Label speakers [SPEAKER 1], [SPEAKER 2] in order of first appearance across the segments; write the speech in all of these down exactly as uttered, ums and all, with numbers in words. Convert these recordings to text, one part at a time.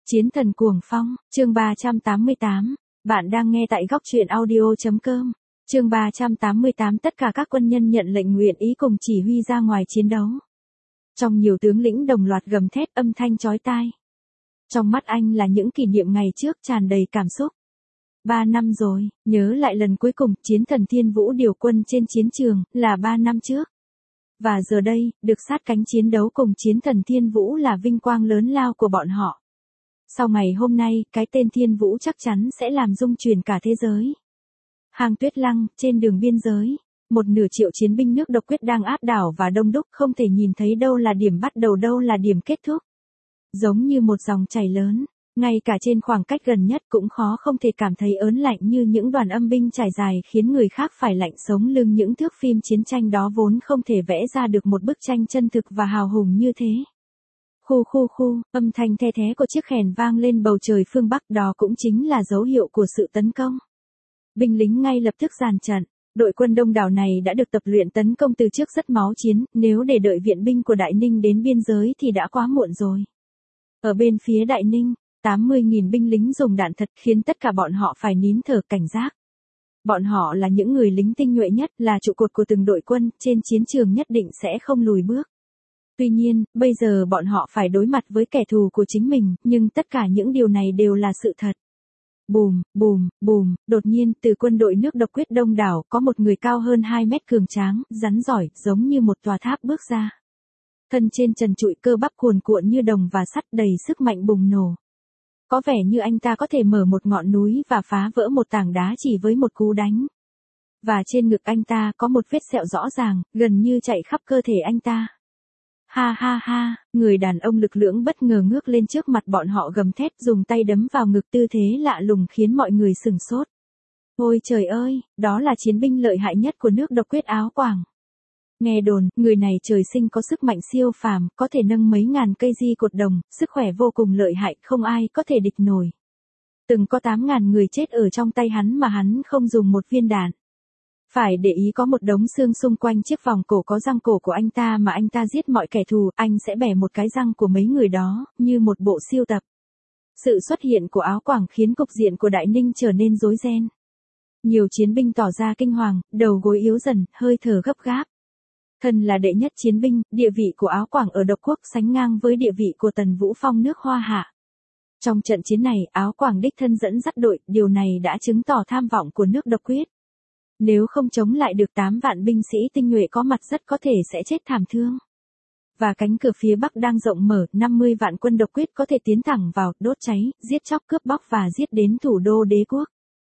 [SPEAKER 1] Chiến thần cuồng phong, chương ba trăm tám mươi tám. Bạn đang nghe tại góc truyện audio.com. Chương ba trăm tám mươi tám. Tất cả các quân nhân nhận lệnh nguyện ý cùng chỉ huy ra ngoài chiến đấu. Trong nhiều tướng lĩnh đồng loạt gầm thét, âm thanh chói tai. Trong mắt anh là những kỷ niệm ngày trước tràn đầy cảm xúc. Ba năm rồi, nhớ lại lần cuối cùng chiến thần Thiên Vũ điều quân trên chiến trường, là ba năm trước. Và giờ đây, được sát cánh chiến đấu cùng chiến thần Thiên Vũ là vinh quang lớn lao của bọn họ. Sau ngày hôm nay, cái tên Thiên Vũ chắc chắn sẽ làm rung chuyển cả thế giới. Hang Tuyết Lăng, trên đường biên giới, một nửa triệu chiến binh nước độc quyết đang áp đảo và đông đúc, không thể nhìn thấy đâu là điểm bắt đầu đâu là điểm kết thúc. Giống như một dòng chảy lớn, ngay cả trên khoảng cách gần nhất cũng khó không thể cảm thấy ớn lạnh như những đoàn âm binh trải dài khiến người khác phải lạnh sống lưng. Những thước phim chiến tranh đó vốn không thể vẽ ra được một bức tranh chân thực và hào hùng như thế. Khu khu khu, âm thanh the thé của chiếc kèn vang lên bầu trời phương Bắc, đó cũng chính là dấu hiệu của sự tấn công. Binh lính ngay lập tức dàn trận, đội quân đông đảo này đã được tập luyện tấn công từ trước rất máu chiến, nếu để đợi viện binh của Đại Ninh đến biên giới thì đã quá muộn rồi. Ở bên phía Đại Ninh, tám mươi nghìn binh lính dùng đạn thật khiến tất cả bọn họ phải nín thở cảnh giác. Bọn họ là những người lính tinh nhuệ nhất, là trụ cột của từng đội quân, trên chiến trường nhất định sẽ không lùi bước. Tuy nhiên, bây giờ bọn họ phải đối mặt với kẻ thù của chính mình, nhưng tất cả những điều này đều là sự thật. Bùm, bùm, bùm, đột nhiên từ quân đội nước độc quyết đông đảo có một người cao hơn hai mét cường tráng, rắn giỏi, giống như một tòa tháp bước ra. Thân trên trần trụi, cơ bắp cuồn cuộn như đồng và sắt, đầy sức mạnh bùng nổ. Có vẻ như anh ta có thể mở một ngọn núi và phá vỡ một tảng đá chỉ với một cú đánh. Và trên ngực anh ta có một vết sẹo rõ ràng, gần như chạy khắp cơ thể anh ta. Ha ha ha, người đàn ông lực lưỡng bất ngờ ngước lên trước mặt bọn họ gầm thét, dùng tay đấm vào ngực, tư thế lạ lùng khiến mọi người sửng sốt. Ôi trời ơi, đó là chiến binh lợi hại nhất của nước độc quyết Áo Quảng. Nghe đồn, người này trời sinh có sức mạnh siêu phàm, có thể nâng mấy ngàn cây di cột đồng, sức khỏe vô cùng lợi hại, không ai có thể địch nổi. Từng có tám ngàn người chết ở trong tay hắn mà hắn không dùng một viên đạn. Phải để ý có một đống xương xung quanh chiếc vòng cổ có răng cổ của anh ta mà anh ta giết mọi kẻ thù, anh sẽ bẻ một cái răng của mấy người đó, như một bộ siêu tập. Sự xuất hiện của Áo Quảng khiến cục diện của Đại Ninh trở nên rối ren. Nhiều chiến binh tỏ ra kinh hoàng, đầu gối yếu dần, hơi thở gấp gáp. Thân là đệ nhất chiến binh, địa vị của Áo Quảng ở độc quốc sánh ngang với địa vị của Tần Vũ Phong nước Hoa Hạ. Trong trận chiến này, Áo Quảng đích thân dẫn dắt đội, điều này đã chứng tỏ tham vọng của nước độc quyết. Nếu không chống lại được tám vạn binh sĩ tinh nhuệ có mặt, rất có thể sẽ chết thảm thương. Và cánh cửa phía Bắc đang rộng mở, năm mươi vạn quân độc quyết có thể tiến thẳng vào, đốt cháy, giết chóc, cướp bóc và giết đến thủ đô đế quốc.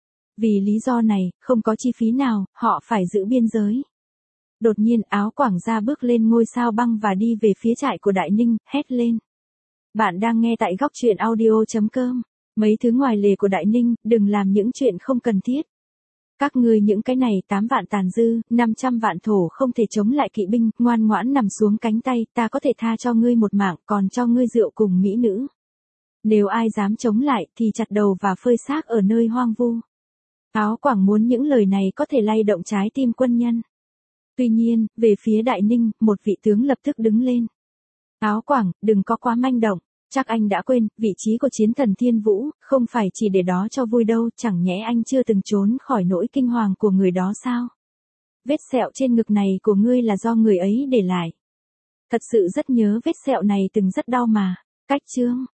[SPEAKER 1] Vì lý do này, không có chi phí nào, họ phải giữ biên giới. Đột nhiên Áo Quảng ra bước lên ngôi sao băng và đi về phía trại của Đại Ninh, hét lên. Bạn đang nghe tại góc truyện audio.com. Mấy thứ ngoài lề của Đại Ninh, đừng làm những chuyện không cần thiết. Các ngươi những cái này tám vạn tàn dư, năm trăm vạn thổ không thể chống lại kỵ binh, ngoan ngoãn nằm xuống cánh tay, ta có thể tha cho ngươi một mạng, còn cho ngươi rượu cùng mỹ nữ. Nếu ai dám chống lại thì chặt đầu và phơi xác ở nơi hoang vu. Áo Quảng muốn những lời này có thể lay động trái tim quân nhân. Tuy nhiên, về phía Đại Ninh, một vị tướng lập tức đứng lên. Áo Quảng, đừng có quá manh động. Chắc anh đã quên, vị trí của chiến thần Thiên Vũ, không phải chỉ để đó cho vui đâu, chẳng nhẽ anh chưa từng trốn khỏi nỗi kinh hoàng của người đó sao? Vết sẹo trên ngực này của ngươi là do người ấy để lại. Thật sự rất nhớ vết sẹo này từng rất đau mà. Cách chương,